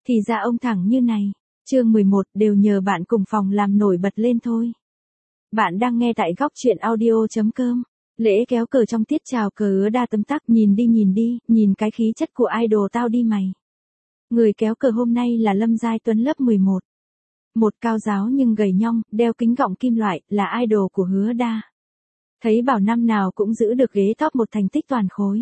Thì ra ông thẳng như này. Chương 11 đều nhờ bạn cùng phòng làm nổi bật lên thôi. Bạn đang nghe tại góc truyện audio.com. Lễ kéo cờ trong tiết chào cờ Hứa Đa tấm tắc, nhìn đi, nhìn cái khí chất của idol tao đi mày. Người kéo cờ hôm nay là Lâm Giai Tuấn lớp 11. Một cao giáo nhưng gầy nhong, đeo kính gọng kim loại, là idol của Hứa Đa. Thấy bảo năm nào cũng giữ được ghế top 1 thành tích toàn khối.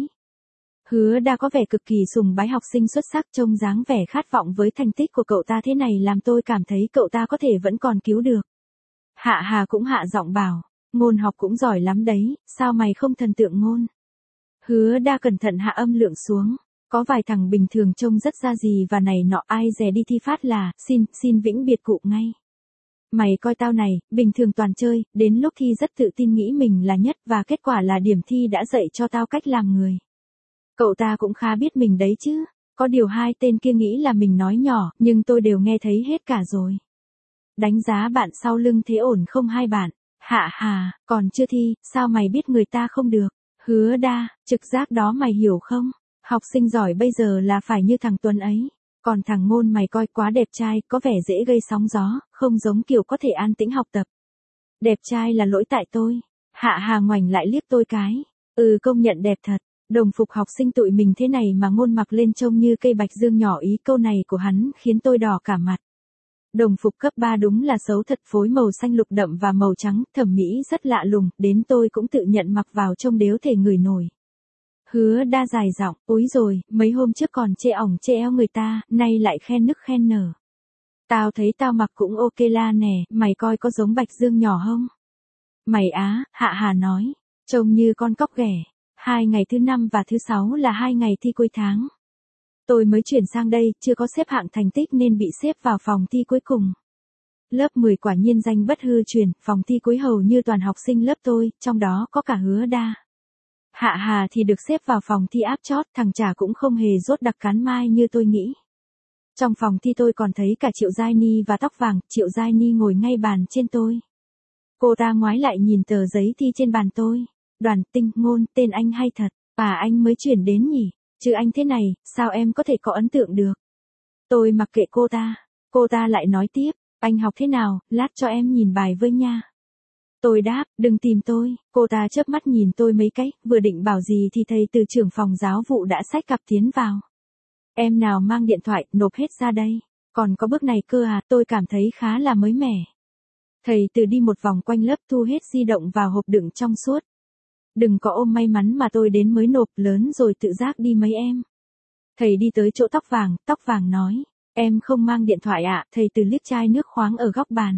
Hứa Đa có vẻ cực kỳ sùng bái học sinh xuất sắc, trông dáng vẻ khát vọng với thành tích của cậu ta thế này làm tôi cảm thấy cậu ta có thể vẫn còn cứu được. Hạ Hà cũng hạ giọng bảo, Ngôn học cũng giỏi lắm đấy, sao mày không thần tượng Ngôn? Hứa Đa cẩn thận hạ âm lượng xuống, có vài thằng bình thường trông rất ra gì và này nọ, ai dè đi thi phát là, xin vĩnh biệt cụ ngay. Mày coi tao này, bình thường toàn chơi, đến lúc thi rất tự tin nghĩ mình là nhất và kết quả là điểm thi đã dạy cho tao cách làm người. Cậu ta cũng khá biết mình đấy chứ, có điều hai tên kia nghĩ là mình nói nhỏ, nhưng tôi đều nghe thấy hết cả rồi. Đánh giá bạn sau lưng thế ổn không hai bạn? Hạ Hà, còn chưa thi, sao mày biết người ta không được? Hứa Đa, trực giác đó mày hiểu không? Học sinh giỏi bây giờ là phải như thằng Tuấn ấy. Còn thằng Ngôn mày coi quá đẹp trai, có vẻ dễ gây sóng gió, không giống kiểu có thể an tĩnh học tập. Đẹp trai là lỗi tại tôi. Hạ Hà ngoảnh lại liếc tôi cái. Công nhận đẹp thật. Đồng phục học sinh tụi mình thế này mà Ngôn mặc lên trông như cây bạch dương nhỏ, ý câu này của hắn khiến tôi đỏ cả mặt. Đồng phục cấp 3 đúng là xấu thật, phối màu xanh lục đậm và màu trắng, thẩm mỹ rất lạ lùng, đến tôi cũng tự nhận mặc vào trông đếu thể ngửi nổi. Hứa Đa dài giọng, úi rồi, mấy hôm trước còn chê ỏng chê eo người ta, nay lại khen nức khen nở. Tao thấy tao mặc cũng ok la nè, mày coi có giống bạch dương nhỏ không? Mày á, Hạ Hà nói, trông như con cóc ghẻ. 2 ngày thứ 5 và thứ 6 là 2 ngày thi cuối tháng. Tôi mới chuyển sang đây, chưa có xếp hạng thành tích nên bị xếp vào phòng thi cuối cùng. Lớp 10 quả nhiên danh bất hư truyền, phòng thi cuối hầu như toàn học sinh lớp tôi, trong đó có cả Hứa Đa. Hạ Hà thì được xếp vào phòng thi áp chót, thằng chả cũng không hề rốt đặc cán mai như tôi nghĩ. Trong phòng thi tôi còn thấy cả Triệu Giai Ni và tóc vàng, Triệu Giai Ni ngồi ngay bàn trên tôi. Cô ta ngoái lại nhìn tờ giấy thi trên bàn tôi. Đoàn Tinh, Ngôn, tên anh hay thật, anh mới chuyển đến nhỉ, chứ anh thế này, sao em có thể có ấn tượng được. Tôi mặc kệ cô ta lại nói tiếp, anh học thế nào, lát cho em nhìn bài với nha. Tôi đáp, đừng tìm tôi, cô ta chớp mắt nhìn tôi mấy cái, vừa định bảo gì thì thầy từ trưởng phòng giáo vụ đã xách cặp tiến vào. Em nào mang điện thoại, nộp hết ra đây, còn có bước này cơ à, tôi cảm thấy khá là mới mẻ. Thầy từ đi một vòng quanh lớp thu hết di động vào hộp đựng trong suốt. Đừng có ôm may mắn mà tôi đến mới nộp, lớn rồi tự giác đi mấy em. Thầy đi tới chỗ tóc vàng nói, em không mang điện thoại ạ, thầy từ liếc chai nước khoáng ở góc bàn.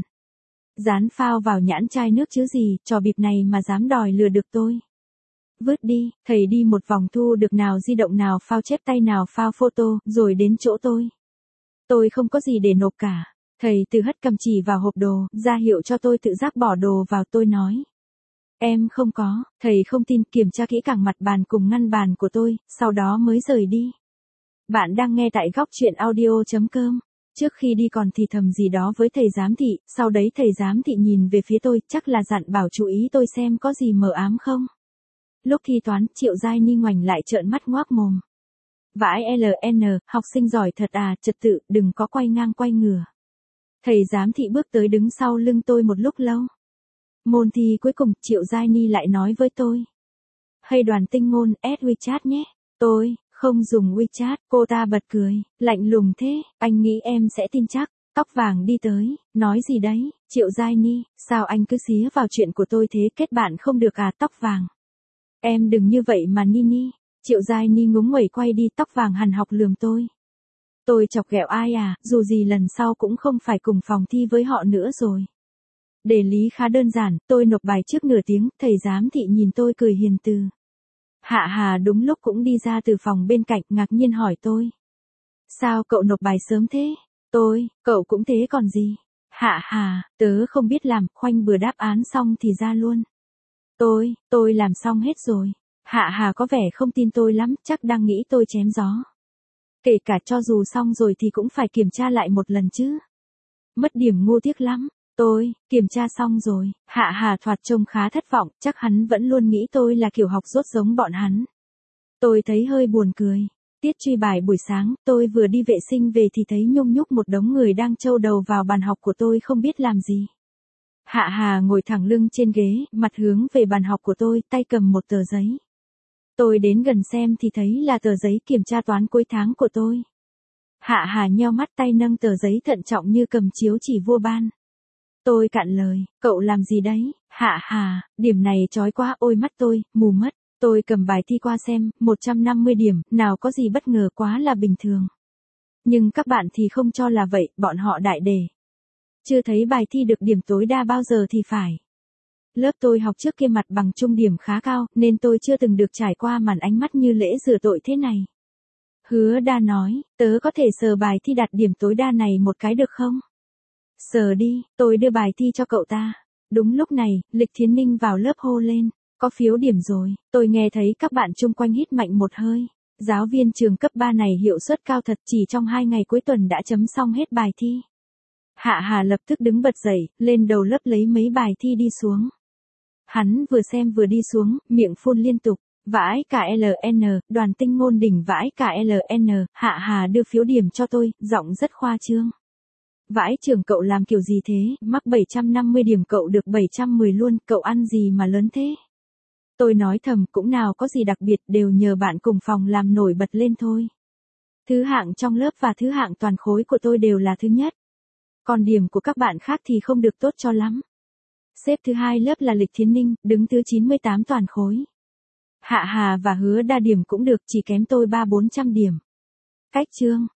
Dán phao vào nhãn chai nước chứ gì, trò bịp này mà dám đòi lừa được tôi. Vứt đi, thầy đi một vòng thu được nào di động nào phao chép tay nào phao photo, rồi đến chỗ tôi. Tôi không có gì để nộp cả. Thầy từ hất cầm chỉ vào hộp đồ, ra hiệu cho tôi tự giác bỏ đồ vào, tôi nói. Em không có, thầy không tin, kiểm tra kỹ càng mặt bàn cùng ngăn bàn của tôi, sau đó mới rời đi. Bạn đang nghe tại góc truyện audio.com. Trước khi đi còn thì thầm gì đó với thầy giám thị, sau đấy thầy giám thị nhìn về phía tôi, chắc là dặn bảo chú ý tôi xem có gì mờ ám không. Lúc thi toán, Triệu Giai Ni ngoảnh lại trợn mắt ngoác mồm. Vãi LN, học sinh giỏi thật à, trật tự, đừng có quay ngang quay ngửa. Thầy giám thị bước tới đứng sau lưng tôi một lúc lâu. Môn thi cuối cùng, Triệu Giai Ni lại nói với tôi. Hay Đoàn Tinh, Ngôn, add WeChat nhé. Tôi, không dùng WeChat, cô ta bật cười, lạnh lùng thế, anh nghĩ em sẽ tin chắc. Tóc vàng đi tới, nói gì đấy, Triệu Giai Ni, sao anh cứ xía vào chuyện của tôi thế, kết bạn không được à, tóc vàng. Em đừng như vậy mà Nini. Triệu Giai Ni ngúng nguẩy quay đi, tóc vàng hằn học lườm tôi. Tôi chọc ghẹo ai à, dù gì lần sau cũng không phải cùng phòng thi với họ nữa rồi. Đề lý khá đơn giản, tôi nộp bài trước nửa tiếng, thầy giám thị nhìn tôi cười hiền từ. Hạ Hà đúng lúc cũng đi ra từ phòng bên cạnh, ngạc nhiên hỏi tôi. Sao cậu nộp bài sớm thế? Tôi, cậu cũng thế còn gì? Hạ Hà, tớ không biết làm, khoanh bừa đáp án xong thì ra luôn. Tôi làm xong hết rồi. Hạ Hà có vẻ không tin tôi lắm, chắc đang nghĩ tôi chém gió. Kể cả cho dù xong rồi thì cũng phải kiểm tra lại một lần chứ. Mất điểm ngu tiếc lắm. Tôi, kiểm tra xong rồi. Hạ Hà thoạt trông khá thất vọng, chắc hắn vẫn luôn nghĩ tôi là kiểu học dốt giống bọn hắn. Tôi thấy hơi buồn cười. Tiết truy bài buổi sáng, tôi vừa đi vệ sinh về thì thấy nhung nhúc một đống người đang châu đầu vào bàn học của tôi không biết làm gì. Hạ Hà ngồi thẳng lưng trên ghế, mặt hướng về bàn học của tôi, tay cầm một tờ giấy. Tôi đến gần xem thì thấy là tờ giấy kiểm tra toán cuối tháng của tôi. Hạ Hà nheo mắt, tay nâng tờ giấy thận trọng như cầm chiếu chỉ vua ban. Tôi cạn lời, cậu làm gì đấy? Hạ Hà, điểm này chói quá, ôi mắt tôi, mù mất. Tôi cầm bài thi qua xem, 150 điểm, nào có gì bất ngờ, quá là bình thường. Nhưng các bạn thì không cho là vậy, bọn họ đại đề. Chưa thấy bài thi được điểm tối đa bao giờ thì phải. Lớp tôi học trước kia mặt bằng trung điểm khá cao, nên tôi chưa từng được trải qua màn ánh mắt như lễ rửa tội thế này. Hứa Đa nói, tớ có thể sờ bài thi đạt điểm tối đa này một cái được không? Sờ đi, tôi đưa bài thi cho cậu ta. Đúng lúc này, Lịch Thiến Ninh vào lớp hô lên, có phiếu điểm rồi. Tôi nghe thấy các bạn chung quanh hít mạnh một hơi. Giáo viên trường cấp 3 này hiệu suất cao thật, chỉ trong 2 ngày cuối tuần đã chấm xong hết bài thi. Hạ Hà lập tức đứng bật dậy, lên đầu lớp lấy mấy bài thi đi xuống. Hắn vừa xem vừa đi xuống, miệng phun liên tục. Vãi cả LN, Đoàn Tinh Ngôn đỉnh vãi cả LN, Hạ Hà đưa phiếu điểm cho tôi, giọng rất khoa trương. Vãi trưởng cậu làm kiểu gì thế, mắc 750 điểm cậu được 710 luôn, cậu ăn gì mà lớn thế? Tôi nói thầm, cũng nào có gì đặc biệt, đều nhờ bạn cùng phòng làm nổi bật lên thôi. Thứ hạng trong lớp và thứ hạng toàn khối của tôi đều là thứ nhất. Còn điểm của các bạn khác thì không được tốt cho lắm. Xếp thứ hai lớp là Lịch Thiến Ninh, đứng thứ 98 toàn khối. Hạ Hà và Hứa Đa điểm cũng được, chỉ kém tôi 300-400 điểm. Cách chương